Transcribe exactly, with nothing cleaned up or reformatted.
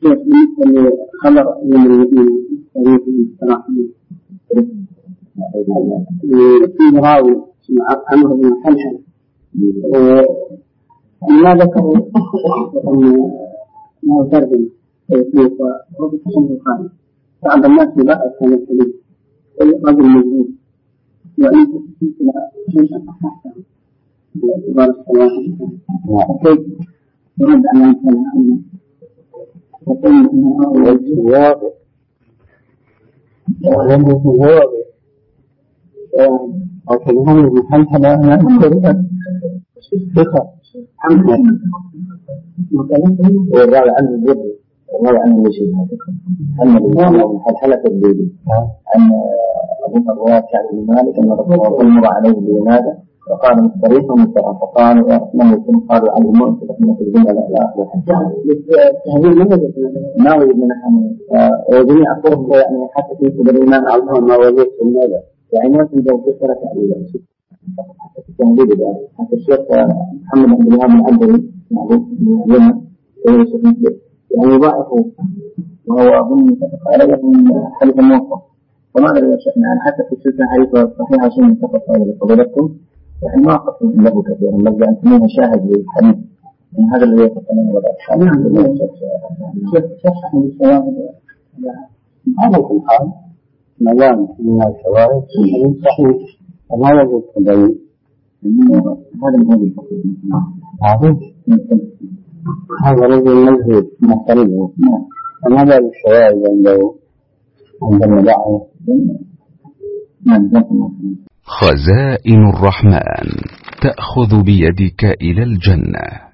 شيخ بالنسبة لخبر يوم الاثنين تاريخ المستراحين في راوي عمرو بن حلحل ما ذكروا أنه ترجم ويسوق وربط شمس الخالد بعض الناس يبقى كان الحديث رجل مجهول وأنت تسلسل شيئا أحسن باعتبار الصلاة كيف يرد على أنسان أنه يقول أنه واضح وعنده واضح وكذلك محلحل أنا أذكر ثقة والراوي عنه الزبي الراوي عنه شيء أن الإمام حلحلة الزبي أن أبو مروان كعب بن مالك أن رسول الله مر عليه بجنازة فقال مستريح ومستريح فقال ورحمه يكون قالوا عنه مؤسسة من الجنة إلى آخر الحديث ما وجد من نحن وجميع الطرق يعني حتى في سبيل الإيمان علمهم ما وجدت في الماذا يعني ما في ذلك كثرة تعليلا تنبيه ذلك حتى الشيخ محمد بن الوهاب العنبري معروف لنا ويوسف مثله يعني يضاعفه وهو أظن متفق عليه من حديث الموقف وما أدري يا شيخنا يعني حتى في السلسلة حديث صحيحة شيء متفق عليه لفضيلتكم يعني ما قصد له كثيرا بل أن تكون شاهد للحديث من هذا الذي يتكلم وضع الحمد لله شيخ شرح من الشواهد هذا في الحال مجال من الشواهد صحيح وما يجب تبين هذا الموضوع عظيم هذا رجل مجهود محترمه فماذا الشواهد عنده عند المدعي خزائن الرحمن تأخذ بيدك إلى الجنة.